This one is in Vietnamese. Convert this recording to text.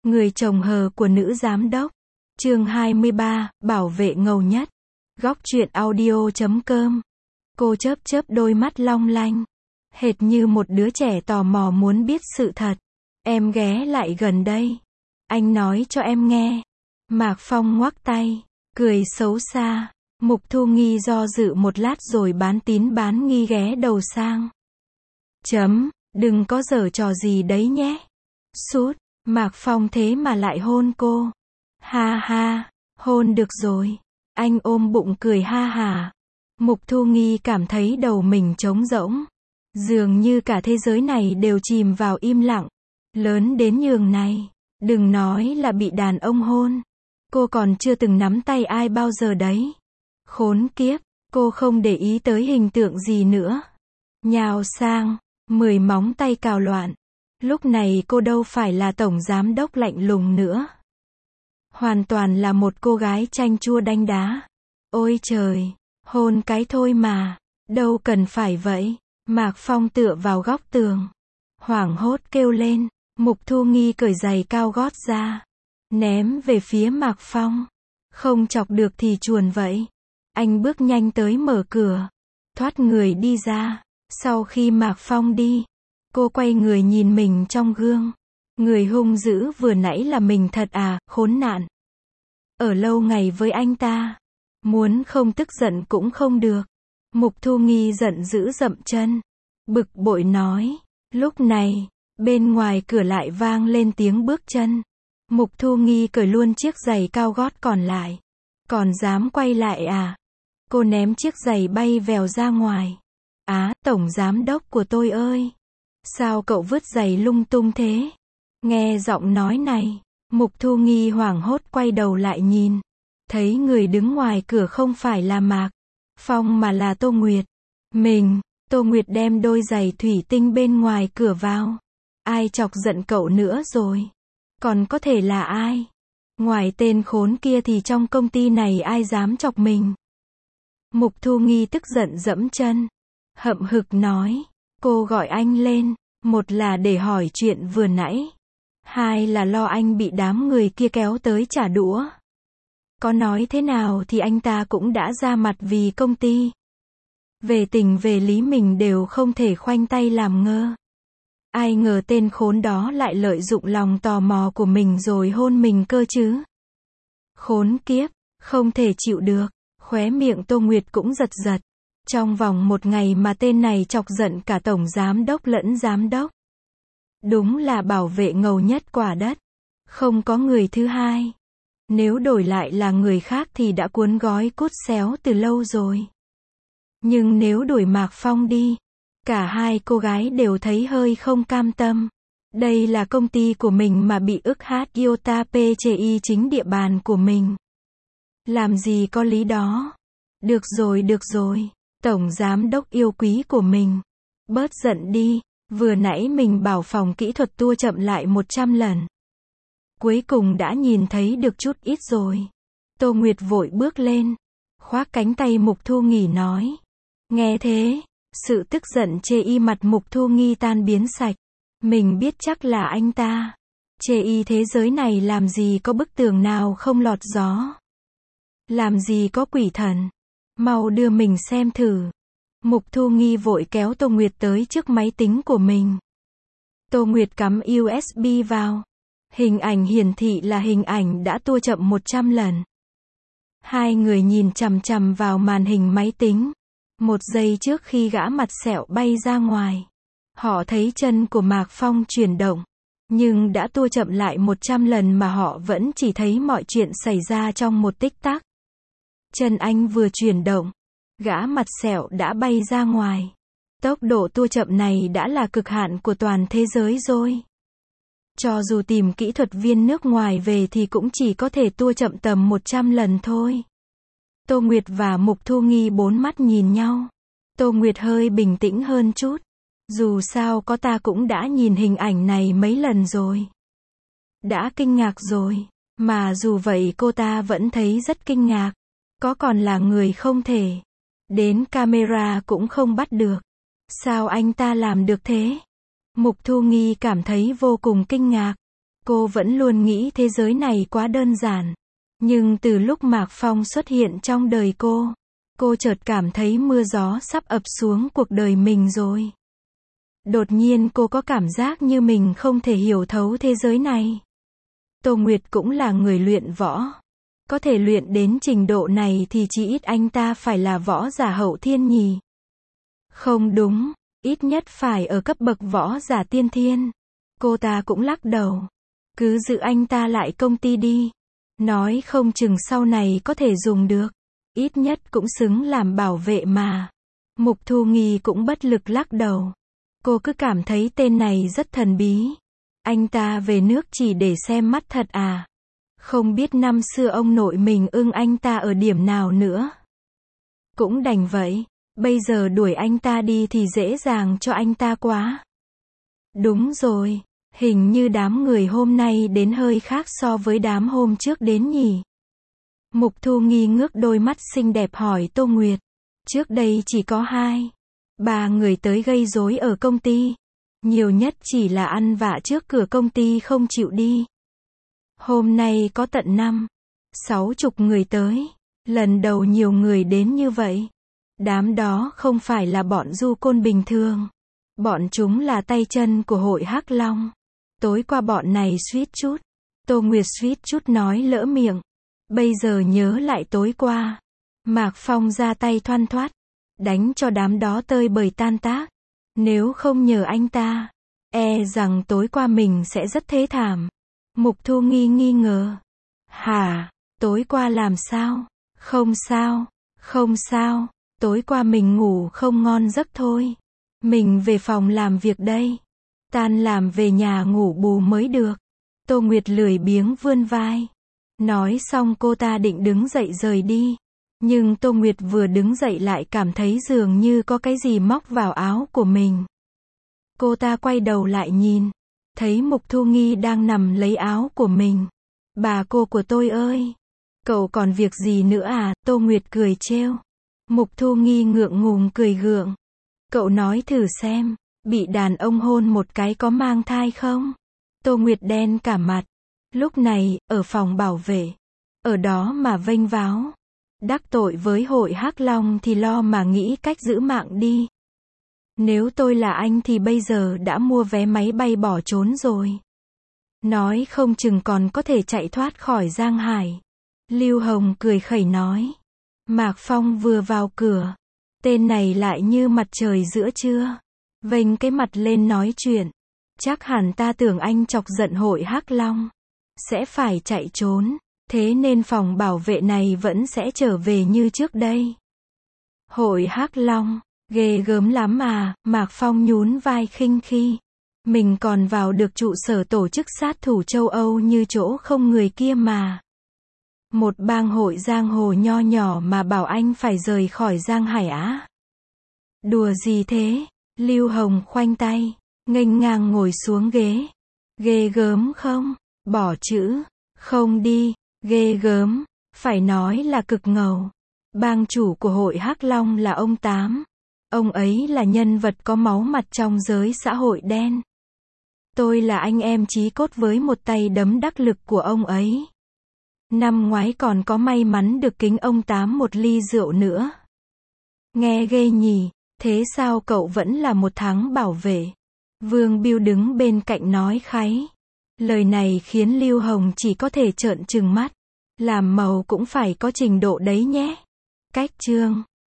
Người chồng hờ của nữ giám đốc. Chương 23, bảo vệ ngầu nhất. Góc truyện audio.com. Cô chớp chớp đôi mắt long lanh, hệt như một đứa trẻ tò mò muốn biết sự thật. Em ghé lại gần đây, anh nói cho em nghe. Mạc Phong ngoắc tay, cười xấu xa. Mục Thu Nghi do dự một lát rồi bán tín bán nghi ghé đầu sang. Đừng có giở trò gì đấy nhé. Sút, Mạc Phong thế mà lại hôn cô. Ha ha, hôn được rồi. Anh ôm bụng cười ha hả. Mục Thu Nghi cảm thấy đầu mình trống rỗng. Dường như cả thế giới này đều chìm vào im lặng. Lớn đến nhường này, đừng nói là bị đàn ông hôn. Cô còn chưa từng nắm tay ai bao giờ đấy. Khốn kiếp, cô không để ý tới hình tượng gì nữa. Nhào sang, 10 móng tay cào loạn. Lúc này cô đâu phải là tổng giám đốc lạnh lùng nữa. Hoàn toàn là một cô gái chanh chua đanh đá. Ôi trời, hôn cái thôi mà, đâu cần phải vậy. Mạc Phong tựa vào góc tường, hoảng hốt kêu lên. Mục Thu Nghi cởi giày cao gót ra, ném về phía Mạc Phong. Không chọc được thì chuồn vậy. Anh bước nhanh tới mở cửa, thoát người đi ra. Sau khi Mạc Phong đi, cô quay người nhìn mình trong gương. Người hung dữ vừa nãy là mình thật à, khốn nạn. Ở lâu ngày với anh ta, muốn không tức giận cũng không được. Mục Thu Nghi giận dữ dậm chân, bực bội nói. Lúc này, bên ngoài cửa lại vang lên tiếng bước chân. Mục Thu Nghi cởi luôn chiếc giày cao gót còn lại. Còn dám quay lại à? Cô ném chiếc giày bay vèo ra ngoài. Á, tổng giám đốc của tôi ơi! Sao cậu vứt giày lung tung thế? Nghe giọng nói này, Mục Thu Nghi hoảng hốt quay đầu lại nhìn. Thấy người đứng ngoài cửa không phải là Mạc Phong mà là Tô Nguyệt. Tô Nguyệt đem đôi giày thủy tinh bên ngoài cửa vào. Ai chọc giận cậu nữa rồi? Còn có thể là ai? Ngoài tên khốn kia thì trong công ty này ai dám chọc mình? Mục Thu Nghi tức giận giẫm chân, hậm hực nói. Cô gọi anh lên, một là để hỏi chuyện vừa nãy, hai là lo anh bị đám người kia kéo tới trả đũa. Có nói thế nào thì anh ta cũng đã ra mặt vì công ty. Về tình về lý mình đều không thể khoanh tay làm ngơ. Ai ngờ tên khốn đó lại lợi dụng lòng tò mò của mình rồi hôn mình cơ chứ. Khốn kiếp, không thể chịu được. Khóe miệng Tô Nguyệt cũng giật giật. Trong vòng một ngày mà tên này chọc giận cả tổng giám đốc lẫn giám đốc. Đúng là bảo vệ ngầu nhất quả đất. Không có người thứ hai. Nếu đổi lại là người khác thì đã cuốn gói cút xéo từ lâu rồi. Nhưng nếu đuổi Mạc Phong đi, cả hai cô gái đều thấy hơi không cam tâm. Đây là công ty của mình mà bị ức hát Iota PCI chính địa bàn của mình. Làm gì có lý đó. Được rồi, tổng giám đốc yêu quý của mình. Bớt giận đi, vừa nãy mình bảo phòng kỹ thuật tua chậm lại 100 lần. Cuối cùng đã nhìn thấy được chút ít rồi. Tô Nguyệt vội bước lên, khoác cánh tay Mục Thu Nghi nói. Nghe thế, sự tức giận chê y mặt Mục Thu Nghi tan biến sạch. Mình biết chắc là anh ta. Chê y thế giới này làm gì có bức tường nào không lọt gió. Làm gì có quỷ thần. Mau đưa mình xem thử. Mục Thu Nghi vội kéo Tô Nguyệt tới trước máy tính của mình. Tô Nguyệt cắm USB vào. Hình ảnh hiển thị là hình ảnh đã tua chậm 100 lần. Hai người nhìn chằm chằm vào màn hình máy tính. Một giây trước khi gã mặt sẹo bay ra ngoài, họ thấy chân của Mạc Phong chuyển động. Nhưng đã tua chậm lại 100 lần mà họ vẫn chỉ thấy mọi chuyện xảy ra trong một tích tắc. Chân anh vừa chuyển động, gã mặt sẹo đã bay ra ngoài. Tốc độ tua chậm này đã là cực hạn của toàn thế giới rồi. Cho dù tìm kỹ thuật viên nước ngoài về thì cũng chỉ có thể tua chậm tầm 100 lần thôi. Tô Nguyệt và Mục Thu Nghi bốn mắt nhìn nhau. Tô Nguyệt hơi bình tĩnh hơn chút. Dù sao có ta cũng đã nhìn hình ảnh này mấy lần rồi. Đã kinh ngạc rồi. Mà dù vậy cô ta vẫn thấy rất kinh ngạc. Có còn là người không thể. Đến camera cũng không bắt được. Sao anh ta làm được thế? Mục Thu Nghi cảm thấy vô cùng kinh ngạc. Cô vẫn luôn nghĩ thế giới này quá đơn giản. Nhưng từ lúc Mạc Phong xuất hiện trong đời cô chợt cảm thấy mưa gió sắp ập xuống cuộc đời mình rồi. Đột nhiên cô có cảm giác như mình không thể hiểu thấu thế giới này. Tô Nguyệt cũng là người luyện võ. Có thể luyện đến trình độ này thì chỉ ít anh ta phải là võ giả hậu thiên nhỉ. Không đúng, ít nhất phải ở cấp bậc võ giả tiên thiên. Cô ta cũng lắc đầu. Cứ giữ anh ta lại công ty đi. Nói không chừng sau này có thể dùng được. Ít nhất cũng xứng làm bảo vệ mà. Mục Thu Nghi cũng bất lực lắc đầu. Cô cứ cảm thấy tên này rất thần bí. Anh ta về nước chỉ để xem mắt thật à? Không biết năm xưa ông nội mình ưng anh ta ở điểm nào nữa. Cũng đành vậy. Bây giờ đuổi anh ta đi thì dễ dàng cho anh ta quá. Đúng rồi. Hình như đám người hôm nay đến hơi khác so với đám hôm trước đến nhỉ. Mục Thu Nghi ngước đôi mắt xinh đẹp hỏi Tô Nguyệt. Trước đây chỉ có 2-3 người tới gây rối ở công ty. Nhiều nhất chỉ là ăn vạ trước cửa công ty không chịu đi. Hôm nay có tận 50-60 người tới. Lần đầu nhiều người đến như vậy. Đám đó không phải là bọn du côn bình thường. Bọn chúng là tay chân của hội Hắc Long. Tối qua bọn này suýt chút. Tô Nguyệt suýt chút nói lỡ miệng. Bây giờ nhớ lại tối qua. Mạc Phong ra tay thoăn thoắt. Đánh cho đám đó tơi bời tan tác. Nếu không nhờ anh ta, e rằng tối qua mình sẽ rất thê thảm. Mục Thu Nghi nghi ngờ. Hả? Tối qua làm sao? Không sao. Không sao. Tối qua mình ngủ không ngon giấc thôi. Mình về phòng làm việc đây. Tan làm về nhà ngủ bù mới được. Tô Nguyệt lười biếng vươn vai. Nói xong cô ta định đứng dậy rời đi. Nhưng Tô Nguyệt vừa đứng dậy lại cảm thấy dường như có cái gì móc vào áo của mình. Cô ta quay đầu lại nhìn. Thấy Mục Thu Nghi đang nằm lấy áo của mình. Bà cô của tôi ơi! Cậu còn việc gì nữa à? Tô Nguyệt cười trêu. Mục Thu Nghi ngượng ngùng cười gượng. Cậu nói thử xem, bị đàn ông hôn một cái có mang thai không? Tô Nguyệt đen cả mặt. Lúc này, ở phòng bảo vệ. Ở đó mà vênh váo. Đắc tội với hội Hắc Long thì lo mà nghĩ cách giữ mạng đi. Nếu tôi là anh thì bây giờ đã mua vé máy bay bỏ trốn rồi. Nói không chừng còn có thể chạy thoát khỏi Giang Hải. Lưu Hồng cười khẩy nói. Mạc Phong vừa vào cửa. Tên này lại như mặt trời giữa trưa. Vênh cái mặt lên nói chuyện. Chắc hẳn ta tưởng anh chọc giận hội Hắc Long. Sẽ phải chạy trốn. Thế nên phòng bảo vệ này vẫn sẽ trở về như trước đây. Hội Hắc Long. Ghê gớm lắm à, Mạc Phong nhún vai khinh khi. Mình còn vào được trụ sở tổ chức sát thủ châu Âu như chỗ không người kia mà. Một bang hội giang hồ nho nhỏ mà bảo anh phải rời khỏi Giang Hải á. Đùa gì thế? Lưu Hồng khoanh tay, nghênh ngang ngồi xuống ghế. Ghê gớm không? Bỏ chữ, không đi, ghê gớm, phải nói là cực ngầu. Bang chủ của hội Hắc Long là ông Tám. Ông ấy là nhân vật có máu mặt trong giới xã hội đen. Tôi là anh em chí cốt với một tay đấm đắc lực của ông ấy. Năm ngoái còn có may mắn được kính ông Tám một ly rượu nữa. Nghe ghê nhỉ, thế sao cậu vẫn là một tháng bảo vệ? Vương Biêu đứng bên cạnh nói kháy. Lời này khiến Lưu Hồng chỉ có thể trợn trừng mắt. Làm màu cũng phải có trình độ đấy nhé. Cách chương